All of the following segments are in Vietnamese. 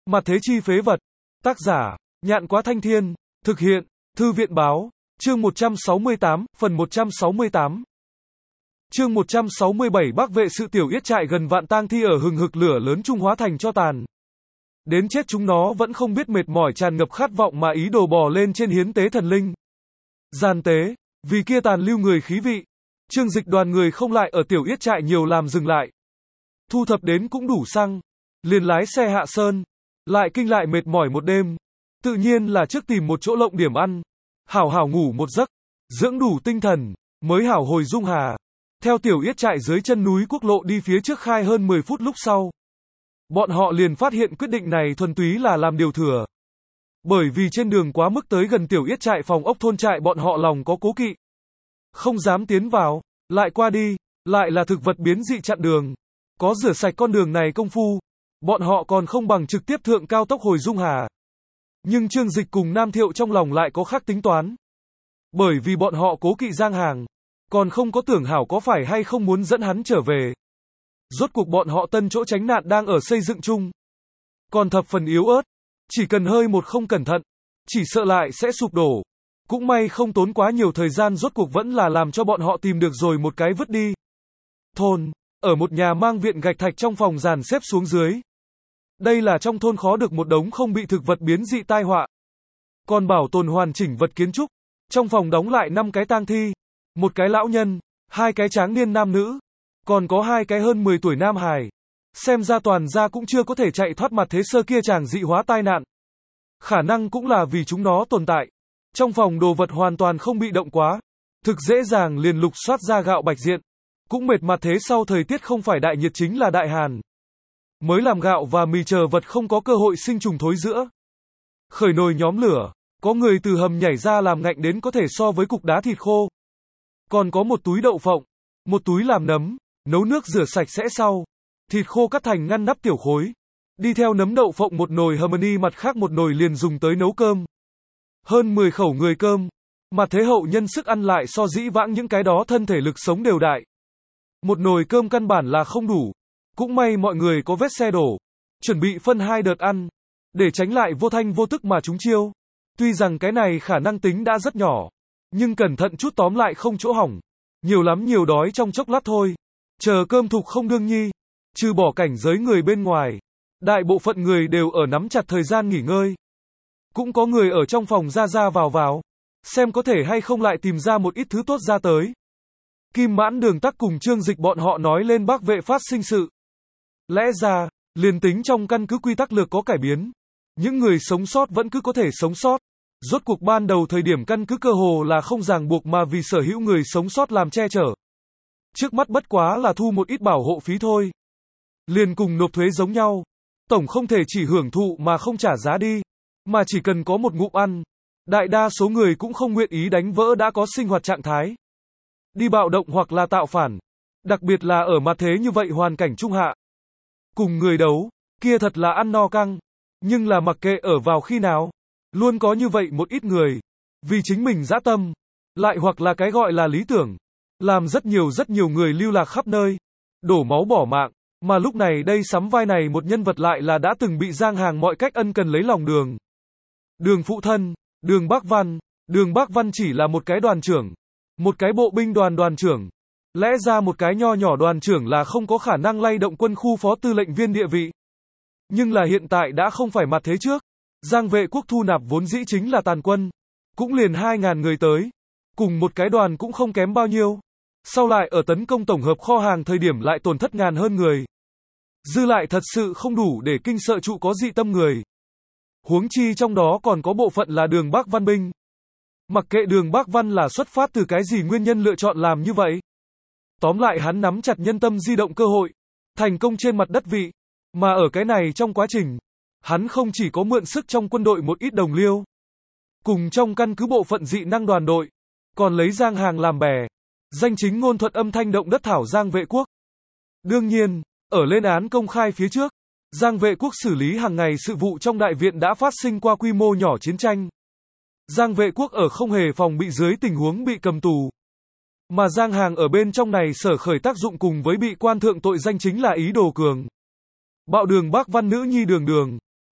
Mặt thế chi phế vật. Tác giả, Nhạn Quá Thanh Thiên. Thực hiện, Thư viện Báo. Chương 168, phần 168. Chương 167 Bắc vệ sự tiểu yết trại gần vạn tang thi ở hừng hực lửa lớn trung hóa thành tro tàn. Đến chết chúng nó vẫn không biết mệt mỏi, tràn ngập khát vọng mà ý đồ bò lên trên hiến tế thần linh. Gian tế, vì kia tàn lưu người khí vị. Trương Dịch đoàn người không lại ở tiểu yết trại nhiều làm dừng lại. Thu thập đến cũng đủ xăng, liền lái xe hạ sơn, lại kinh lại mệt mỏi một đêm. Tự nhiên là trước tìm một chỗ lộng điểm ăn, hảo hảo ngủ một giấc, dưỡng đủ tinh thần, mới hảo hồi Dung Hà. Theo tiểu yết trại dưới chân núi quốc lộ đi phía trước khai hơn 10 phút lúc sau. Bọn họ liền phát hiện quyết định này thuần túy là làm điều thừa. Bởi vì trên đường quá mức tới gần tiểu yết trại phòng ốc thôn trại, bọn họ lòng có cố kỵ, không dám tiến vào, lại qua đi, lại là thực vật biến dị chặn đường. Có rửa sạch con đường này công phu, bọn họ còn không bằng trực tiếp thượng cao tốc hồi Dung Hà. Nhưng Trương Dịch cùng Nam Thiệu trong lòng lại có khác tính toán. Bởi vì bọn họ cố kỵ Giang Hàng, còn không có tưởng hảo có phải hay không muốn dẫn hắn trở về. Rốt cuộc bọn họ tân chỗ tránh nạn đang ở xây dựng chung, còn thập phần yếu ớt, chỉ cần hơi một không cẩn thận, chỉ sợ lại sẽ sụp đổ. Cũng may không tốn quá nhiều thời gian, rốt cuộc vẫn là làm cho bọn họ tìm được rồi một cái vứt đi thôn, ở một nhà mang viện gạch thạch trong phòng dàn xếp xuống dưới. Đây là trong thôn khó được một đống không bị thực vật biến dị tai họa, còn bảo tồn hoàn chỉnh vật kiến trúc. Trong phòng đóng lại 5 cái tang thi, một cái lão nhân, 2 cái tráng niên nam nữ, còn có 2 cái hơn 10 tuổi nam hài. Xem ra toàn gia cũng chưa có thể chạy thoát mặt thế sơ kia chàng dị hóa tai nạn. Khả năng cũng là vì chúng nó tồn tại. Trong phòng đồ vật hoàn toàn không bị động quá, thực dễ dàng liền lục soát ra gạo bạch diện. Cũng mệt mặt thế sau thời tiết không phải đại nhiệt chính là đại hàn, mới làm gạo và mì chờ vật không có cơ hội sinh trùng thối rữa. Khởi nồi nhóm lửa, có người từ hầm nhảy ra làm ngạnh đến có thể so với cục đá thịt khô. Còn có một túi đậu phộng, một túi làm nấm, nấu nước rửa sạch sẽ sau, thịt khô cắt thành ngăn nắp tiểu khối. Đi theo nấm đậu phộng một nồi harmony, mặt khác một nồi liền dùng tới nấu cơm. Hơn 10 khẩu người cơm, mà thế hậu nhân sức ăn lại so dĩ vãng những cái đó thân thể lực sống đều đại. Một nồi cơm căn bản là không đủ. Cũng may mọi người có vết xe đổ, chuẩn bị phân 2 đợt ăn, để tránh lại vô thanh vô tức mà chúng chiêu. Tuy rằng cái này khả năng tính đã rất nhỏ, nhưng cẩn thận chút tóm lại không chỗ hỏng. Nhiều lắm nhiều đói trong chốc lát thôi. Chờ cơm thục không đương nhi, trừ bỏ cảnh giới người bên ngoài, đại bộ phận người đều ở nắm chặt thời gian nghỉ ngơi. Cũng có người ở trong phòng ra ra vào vào, xem có thể hay không lại tìm ra một ít thứ tốt ra tới. Kim Mãn, Đường Tắc cùng Trương Dịch bọn họ nói lên Bắc vệ phát sinh sự. Lẽ ra, liền tính trong căn cứ quy tắc lược có cải biến, những người sống sót vẫn cứ có thể sống sót. Rốt cuộc ban đầu thời điểm căn cứ cơ hồ là không ràng buộc mà vì sở hữu người sống sót làm che chở. Trước mắt bất quá là thu một ít bảo hộ phí thôi. Liền cùng nộp thuế giống nhau. Tổng không thể chỉ hưởng thụ mà không trả giá đi, mà chỉ cần có một ngụm ăn. Đại đa số người cũng không nguyện ý đánh vỡ đã có sinh hoạt trạng thái, đi bạo động hoặc là tạo phản. Đặc biệt là ở mặt thế như vậy hoàn cảnh trung hạ, cùng người đấu, kia thật là ăn no căng. Nhưng là mặc kệ ở vào khi nào, luôn có như vậy một ít người, vì chính mình dã tâm, lại hoặc là cái gọi là lý tưởng, làm rất nhiều người lưu lạc khắp nơi, đổ máu bỏ mạng. Mà lúc này đây sắm vai này một nhân vật lại là đã từng bị Giang Hàng mọi cách ân cần lấy lòng Đường phụ thân, Đường Bác Văn. Đường Bác Văn chỉ là một cái đoàn trưởng, một cái bộ binh đoàn trưởng. Lẽ ra một cái nho nhỏ đoàn trưởng là không có khả năng lay động quân khu phó tư lệnh viên địa vị. Nhưng là hiện tại đã không phải mặt thế trước. Giang vệ quốc thu nạp vốn dĩ chính là tàn quân, cũng liền 2.000 người tới, cùng một cái đoàn cũng không kém bao nhiêu. Sau lại ở tấn công tổng hợp kho hàng thời điểm lại tổn thất ngàn hơn người. Dư lại thật sự không đủ để kinh sợ trụ có dị tâm người. Huống chi trong đó còn có bộ phận là Đường Bác Văn binh. Mặc kệ Đường Bác Văn là xuất phát từ cái gì nguyên nhân lựa chọn làm như vậy. Tóm lại hắn nắm chặt nhân tâm di động cơ hội, thành công trên mặt đất vị. Mà ở cái này trong quá trình, hắn không chỉ có mượn sức trong quân đội một ít đồng liêu, cùng trong căn cứ bộ phận dị năng đoàn đội, còn lấy Giang Hàng làm bè, danh chính ngôn thuận âm thanh động đất thảo Giang vệ quốc. Đương nhiên, ở lên án công khai phía trước, Giang vệ quốc xử lý hàng ngày sự vụ trong đại viện đã phát sinh qua quy mô nhỏ chiến tranh. Giang vệ quốc ở không hề phòng bị dưới tình huống bị cầm tù. Mà Giang Hàng ở bên trong này sở khởi tác dụng cùng với bị quan thượng tội danh chính là ý đồ cường bạo Đường Bác Văn nữ nhi Đường Đường.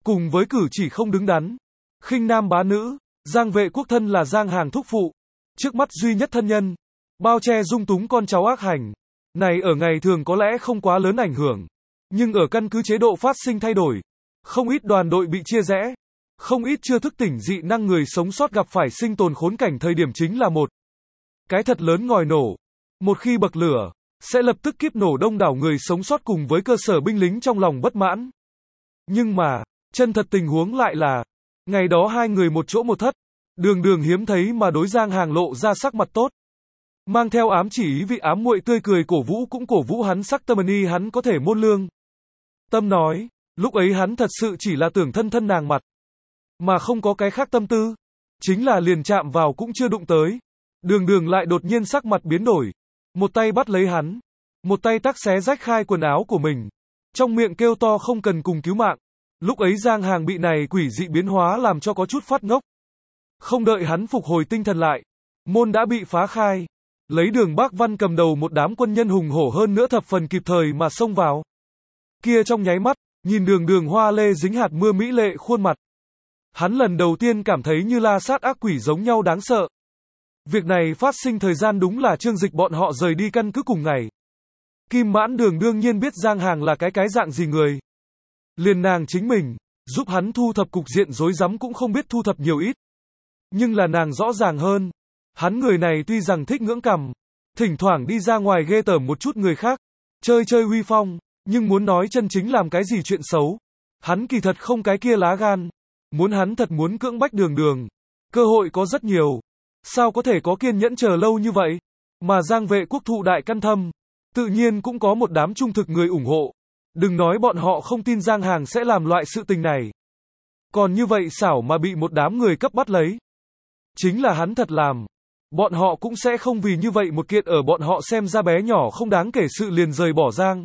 cùng với cử chỉ không đứng đắn, khinh nam bá nữ, Giang Vệ Quốc thân là Giang Hàng thúc phụ, trước mắt duy nhất thân nhân, bao che dung túng con cháu ác hành. Này ở ngày thường có lẽ không quá lớn ảnh hưởng, nhưng ở căn cứ chế độ phát sinh thay đổi, không ít đoàn đội bị chia rẽ, không ít chưa thức tỉnh dị năng người sống sót gặp phải sinh tồn khốn cảnh thời điểm chính là một cái thật lớn ngòi nổ. Một khi bậc lửa, sẽ lập tức kiếp nổ đông đảo người sống sót cùng với cơ sở binh lính trong lòng bất mãn. Nhưng mà, chân thật tình huống lại là, ngày đó hai người một chỗ một thất, Đường Đường hiếm thấy mà đối Giang Hàng lộ ra sắc mặt tốt. Mang theo ám chỉ ý vị ám muội tươi cười cổ vũ cũng cổ vũ hắn sắc tâm ni hắn có thể môn lương. Tâm nói, lúc ấy hắn thật sự chỉ là tưởng thân thân nàng mặt, mà không có cái khác tâm tư. Chính là liền chạm vào cũng chưa đụng tới. Đường Đường lại đột nhiên sắc mặt biến đổi. Một tay bắt lấy hắn, một tay tắc xé rách khai quần áo của mình. Trong miệng kêu to không cần cùng cứu mạng. Lúc ấy Giang Hàng bị này quỷ dị biến hóa làm cho có chút phát ngốc. Không đợi hắn phục hồi tinh thần lại, môn đã bị phá khai. Lấy Đường Bác Văn cầm đầu một đám quân nhân hùng hổ hơn nữa thập phần kịp thời mà xông vào. Kia trong nháy mắt, nhìn Đường Đường hoa lê dính hạt mưa mỹ lệ khuôn mặt. Hắn lần đầu tiên cảm thấy như la sát ác quỷ giống nhau đáng sợ. Việc này phát sinh thời gian đúng là Trương Dịch bọn họ rời đi căn cứ cùng ngày. Kim Mãn Đường đương nhiên biết Giang Hàng là cái dạng gì người. Liền nàng chính mình, giúp hắn thu thập cục diện rối rắm cũng không biết thu thập nhiều ít. Nhưng là nàng rõ ràng hơn. Hắn người này tuy rằng thích ngưỡng cằm, thỉnh thoảng đi ra ngoài ghê tởm một chút người khác, chơi chơi huy phong, nhưng muốn nói chân chính làm cái gì chuyện xấu, hắn kỳ thật không cái kia lá gan. Muốn hắn thật muốn cưỡng bách Đường Đường, cơ hội có rất nhiều. Sao có thể có kiên nhẫn chờ lâu như vậy? Mà Giang Vệ Quốc thụ đại căn thâm, tự nhiên cũng có một đám trung thực người ủng hộ. Đừng nói bọn họ không tin Giang Hàng sẽ làm loại sự tình này. Còn như vậy xảo mà bị một đám người cấp bắt lấy. Chính là hắn thật làm. Bọn họ cũng sẽ không vì như vậy một kiện ở bọn họ xem ra bé nhỏ không đáng kể sự liền rời bỏ Giang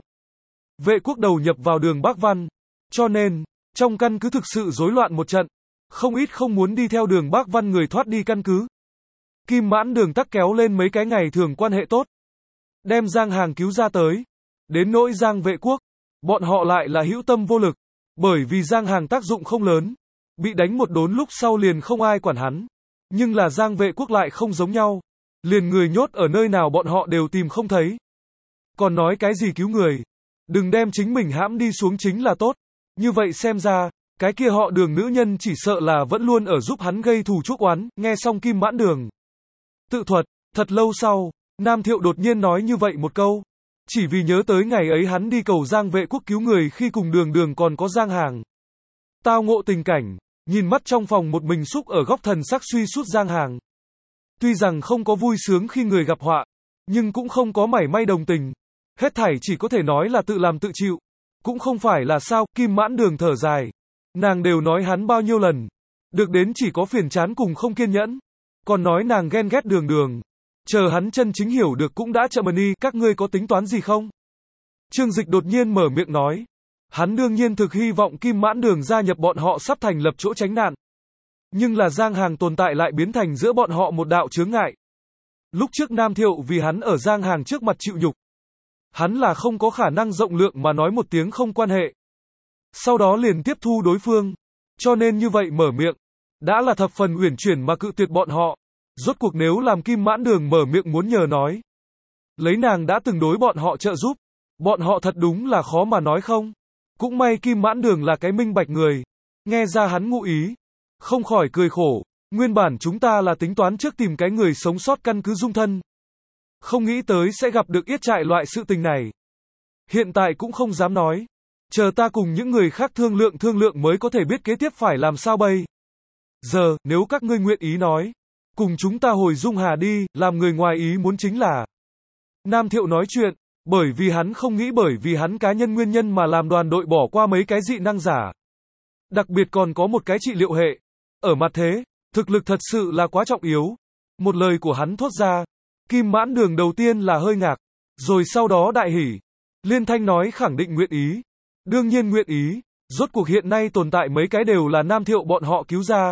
Vệ Quốc đầu nhập vào Đường Bác Văn. Cho nên, trong căn cứ thực sự rối loạn một trận. Không ít không muốn đi theo Đường Bác Văn người thoát đi căn cứ. Kim Mãn Đường tắc kéo lên mấy cái ngày thường quan hệ tốt. Đem Giang Hàng cứu ra tới. Đến nỗi Giang Vệ Quốc, bọn họ lại là hữu tâm vô lực. Bởi vì Giang Hàng tác dụng không lớn. Bị đánh một đốn lúc sau liền không ai quản hắn. Nhưng là Giang Vệ Quốc lại không giống nhau. Liền người nhốt ở nơi nào bọn họ đều tìm không thấy. Còn nói cái gì cứu người. Đừng đem chính mình hãm đi xuống chính là tốt. Như vậy xem ra, cái kia họ Đường nữ nhân chỉ sợ là vẫn luôn ở giúp hắn gây thù chuốc oán. Nghe xong Kim Mãn Đường tự thuật, thật lâu sau, Nam Thiệu đột nhiên nói như vậy một câu. Chỉ vì nhớ tới ngày ấy hắn đi cầu Giang Vệ Quốc cứu người khi cùng Đường Đường còn có Giang Hàng. Tao ngộ tình cảnh, nhìn mắt trong phòng một mình xúc ở góc thần sắc suy sút Giang Hàng. Tuy rằng không có vui sướng khi người gặp họa, nhưng cũng không có mảy may đồng tình. Hết thảy chỉ có thể nói là tự làm tự chịu. Cũng không phải là sao, Kim Mãn Đường thở dài. Nàng đều nói hắn bao nhiêu lần. Được đến chỉ có phiền chán cùng không kiên nhẫn. Còn nói nàng ghen ghét Đường Đường. Chờ hắn chân chính hiểu được cũng đã chậm đi, các ngươi có tính toán gì không? Trương Dịch đột nhiên mở miệng nói. Hắn đương nhiên thực hy vọng Kim Mãn Đường gia nhập bọn họ sắp thành lập chỗ tránh nạn. Nhưng là Giang Hàng tồn tại lại biến thành giữa bọn họ một đạo chướng ngại. Lúc trước Nam Thiệu vì hắn ở Giang Hàng trước mặt chịu nhục. Hắn là không có khả năng rộng lượng mà nói một tiếng không quan hệ. Sau đó liền tiếp thu đối phương. Cho nên như vậy mở miệng. Đã là thập phần uyển chuyển mà cự tuyệt bọn họ. Rốt cuộc nếu làm Kim Mãn Đường mở miệng muốn nhờ nói. Lấy nàng đã từng đối bọn họ trợ giúp. Bọn họ thật đúng là khó mà nói không. Cũng may Kim Mãn Đường là cái minh bạch người. Nghe ra hắn ngụ ý. Không khỏi cười khổ. Nguyên bản chúng ta là tính toán trước tìm cái người sống sót căn cứ dung thân. Không nghĩ tới sẽ gặp được yết trại loại sự tình này. Hiện tại cũng không dám nói. Chờ ta cùng những người khác thương lượng mới có thể biết kế tiếp phải làm sao bây. Giờ, nếu các ngươi nguyện ý nói. Cùng chúng ta hồi Dung Hà đi, làm người ngoài ý muốn chính là. Nam Thiệu nói chuyện. Bởi vì hắn không nghĩ bởi vì hắn cá nhân nguyên nhân mà làm đoàn đội bỏ qua mấy cái dị năng giả. Đặc biệt còn có một cái trị liệu hệ. Ở mặt thế, thực lực thật sự là quá trọng yếu. Một lời của hắn thốt ra. Kim Mãn Đường đầu tiên là hơi ngạc. Rồi sau đó đại hỉ. Liên thanh nói khẳng định nguyện ý. Đương nhiên nguyện ý. Rốt cuộc hiện nay tồn tại mấy cái đều là Nam Thiệu bọn họ cứu ra.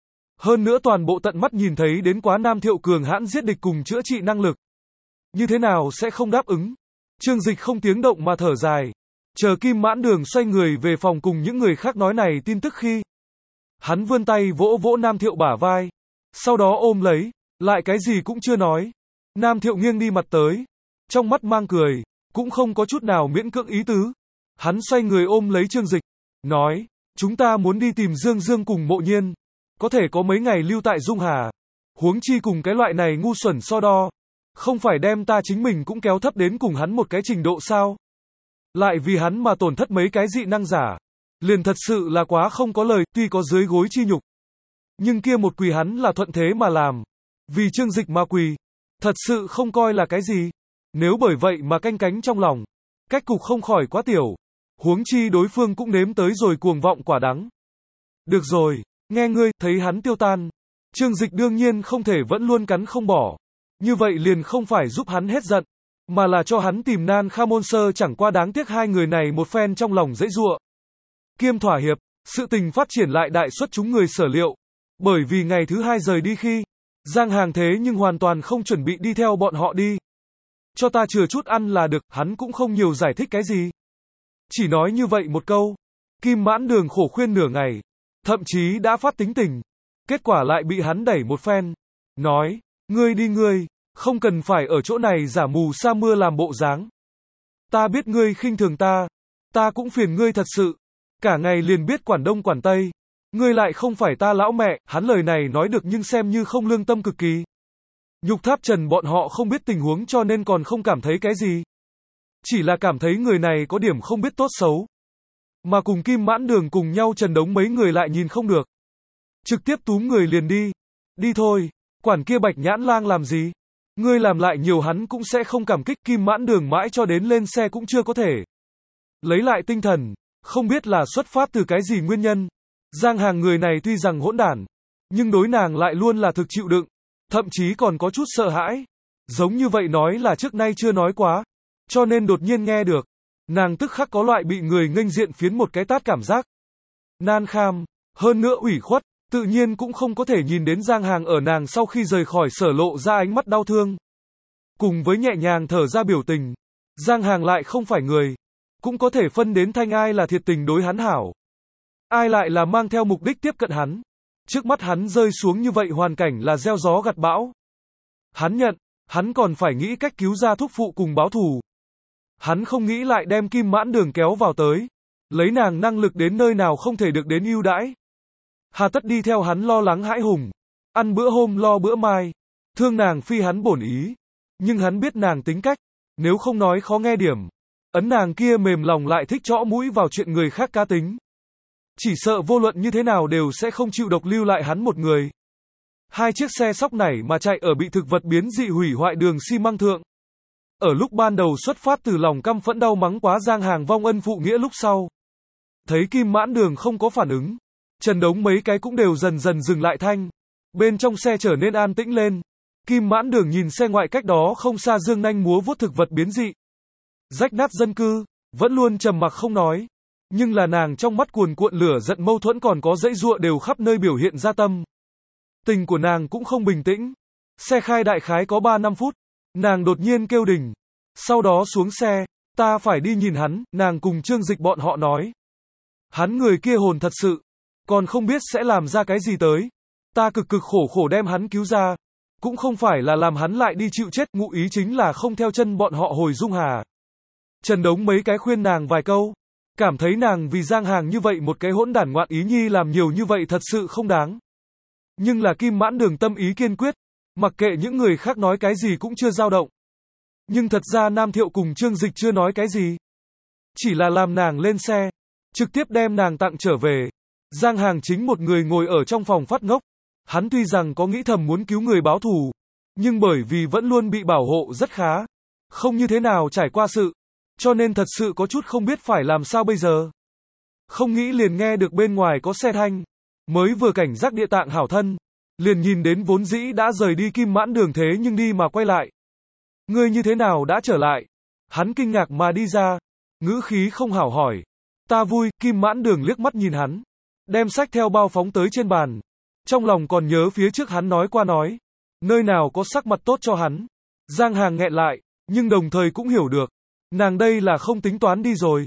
Hơn nữa toàn bộ tận mắt nhìn thấy đến quá Nam Thiệu cường hãn giết địch cùng chữa trị năng lực. Như thế nào sẽ không đáp ứng? Trương Dịch không tiếng động mà thở dài. Chờ Kim Mãn Đường xoay người về phòng cùng những người khác nói này tin tức khi hắn vươn tay vỗ vỗ Nam Thiệu bả vai, sau đó ôm lấy, lại cái gì cũng chưa nói. Nam Thiệu nghiêng đi mặt tới, trong mắt mang cười, cũng không có chút nào miễn cưỡng ý tứ. Hắn xoay người ôm lấy Trương Dịch, nói, chúng ta muốn đi tìm Dương Dương cùng Mộ Nhiên, có thể có mấy ngày lưu tại Dung Hà. Huống chi cùng cái loại này ngu xuẩn so đo, không phải đem ta chính mình cũng kéo thấp đến cùng hắn một cái trình độ sao? Lại vì hắn mà tổn thất mấy cái dị năng giả, liền thật sự là quá không có lời, tuy có dưới gối chi nhục. Nhưng kia một quỳ hắn là thuận thế mà làm, vì Trương Dịch mà quỳ, thật sự không coi là cái gì. Nếu bởi vậy mà canh cánh trong lòng, cách cục không khỏi quá tiểu, huống chi đối phương cũng nếm tới rồi cuồng vọng quả đắng. Được rồi, nghe ngươi, thấy hắn tiêu tan, Trương Dịch đương nhiên không thể vẫn luôn cắn không bỏ, như vậy liền không phải giúp hắn hết giận, mà là cho hắn tìm Nan Kha Môn Sơ, chẳng qua đáng tiếc hai người này một phen trong lòng dễ dụa. Kiêm thỏa hiệp, sự tình phát triển lại đại suất chúng người sở liệu, bởi vì ngày thứ hai rời đi khi, Giang Hàng thế nhưng hoàn toàn không chuẩn bị đi theo bọn họ đi. Cho ta chừa chút ăn là được, hắn cũng không nhiều giải thích cái gì. Chỉ nói như vậy một câu, Kim Mãn Đường khổ khuyên nửa ngày, thậm chí đã phát tính tình, kết quả lại bị hắn đẩy một phen, nói, ngươi đi ngươi, không cần phải ở chỗ này giả mù sa mưa làm bộ dáng. Ta biết ngươi khinh thường ta cũng phiền ngươi thật sự, cả ngày liền biết quản đông quản tây, ngươi lại không phải ta lão mẹ. Hắn lời này nói được nhưng xem như không lương tâm cực kỳ. Nhục Tháp Trần bọn họ không biết tình huống cho nên còn không cảm thấy cái gì. Chỉ là cảm thấy người này có điểm không biết tốt xấu. Mà cùng Kim Mãn Đường cùng nhau Trần Đống mấy người lại nhìn không được. Trực tiếp túm người liền đi. Đi thôi, quản kia Bạch Nhãn Lang làm gì? Ngươi làm lại nhiều hắn cũng sẽ không cảm kích. Kim Mãn Đường mãi cho đến lên xe cũng chưa có thể lấy lại tinh thần, không biết là xuất phát từ cái gì nguyên nhân. Giang Hàng người này tuy rằng hỗn đản, nhưng đối nàng lại luôn là thực chịu đựng, thậm chí còn có chút sợ hãi. Giống như vậy nói là trước nay chưa nói quá, cho nên đột nhiên nghe được, nàng tức khắc có loại bị người nghênh diện phiến một cái tát cảm giác. Nan kham, hơn nữa ủy khuất, tự nhiên cũng không có thể nhìn đến Giang Hàng ở nàng sau khi rời khỏi sở lộ ra ánh mắt đau thương. Cùng với nhẹ nhàng thở ra biểu tình, Giang Hàng lại không phải người, cũng có thể phân đến thanh ai là thiệt tình đối hắn hảo, ai lại là mang theo mục đích tiếp cận hắn. Trước mắt hắn rơi xuống như vậy hoàn cảnh là gieo gió gặt bão. Hắn nhận, hắn còn phải nghĩ cách cứu ra thúc phụ cùng báo thù. Hắn không nghĩ lại đem Kim Mãn Đường kéo vào tới, lấy nàng năng lực đến nơi nào không thể được đến ưu đãi. Hà tất đi theo hắn lo lắng hãi hùng, ăn bữa hôm lo bữa mai, thương nàng phi hắn bổn ý. Nhưng hắn biết nàng tính cách, nếu không nói khó nghe điểm, ấn nàng kia mềm lòng lại thích chõ mũi vào chuyện người khác cá tính. Chỉ sợ vô luận như thế nào đều sẽ không chịu độc lưu lại hắn một người. Hai chiếc xe sóc nảy mà chạy ở bị thực vật biến dị hủy hoại đường xi măng thượng. Ở lúc ban đầu xuất phát từ lòng căm phẫn đau mắng quá Giang Hàng vong ân phụ nghĩa lúc sau. Thấy Kim Mãn Đường không có phản ứng, Trần Đống mấy cái cũng đều dần dần dừng lại thanh. Bên trong xe trở nên an tĩnh lên. Kim Mãn Đường nhìn xe ngoại cách đó không xa dương nanh múa vuốt thực vật biến dị, rách nát dân cư, vẫn luôn trầm mặc không nói. Nhưng là nàng trong mắt cuồn cuộn lửa giận mâu thuẫn còn có dãy giụa đều khắp nơi biểu hiện ra tâm. Tình của nàng cũng không bình tĩnh. Xe khai đại khái có 3-5 phút, nàng đột nhiên kêu đình. Sau đó xuống xe, ta phải đi nhìn hắn, nàng cùng Trương Dịch bọn họ nói. Hắn người kia hồn thật sự, còn không biết sẽ làm ra cái gì tới. Ta cực cực khổ khổ đem hắn cứu ra, cũng không phải là làm hắn lại đi chịu chết, ngụ ý chính là không theo chân bọn họ hồi Dung Hà. Trần Đống mấy cái khuyên nàng vài câu, cảm thấy nàng vì Giang Hàng như vậy một cái hỗn đản ngoạn ý nhi làm nhiều như vậy thật sự không đáng. Nhưng là Kim Mãn Đường tâm ý kiên quyết, mặc kệ những người khác nói cái gì cũng chưa dao động. Nhưng thật ra Nam Thiệu cùng Trương Dịch chưa nói cái gì, chỉ là làm nàng lên xe, trực tiếp đem nàng tặng trở về. Giang Hàng chính một người ngồi ở trong phòng phát ngốc. Hắn tuy rằng có nghĩ thầm muốn cứu người báo thù, nhưng bởi vì vẫn luôn bị bảo hộ rất khá, không như thế nào trải qua sự, cho nên thật sự có chút không biết phải làm sao bây giờ. Không nghĩ liền nghe được bên ngoài có xe thanh, mới vừa cảnh giác địa tạng hảo thân, liền nhìn đến vốn dĩ đã rời đi Kim Mãn Đường thế nhưng đi mà quay lại. Ngươi như thế nào đã trở lại? Hắn kinh ngạc mà đi ra, ngữ khí không hảo hỏi. Ta vui. Kim Mãn Đường liếc mắt nhìn hắn, đem sách theo bao phóng tới trên bàn. Trong lòng còn nhớ phía trước hắn nói qua nói, nơi nào có sắc mặt tốt cho hắn. Giang Hàng nghẹn lại, nhưng đồng thời cũng hiểu được, nàng đây là không tính toán đi rồi.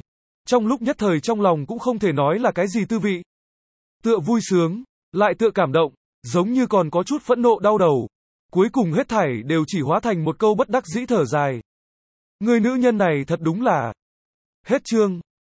Trong lúc nhất thời trong lòng cũng không thể nói là cái gì tư vị. Tựa vui sướng, lại tựa cảm động, giống như còn có chút phẫn nộ đau đầu. Cuối cùng hết thảy đều chỉ hóa thành một câu bất đắc dĩ thở dài. Người nữ nhân này thật đúng là... Hết chương.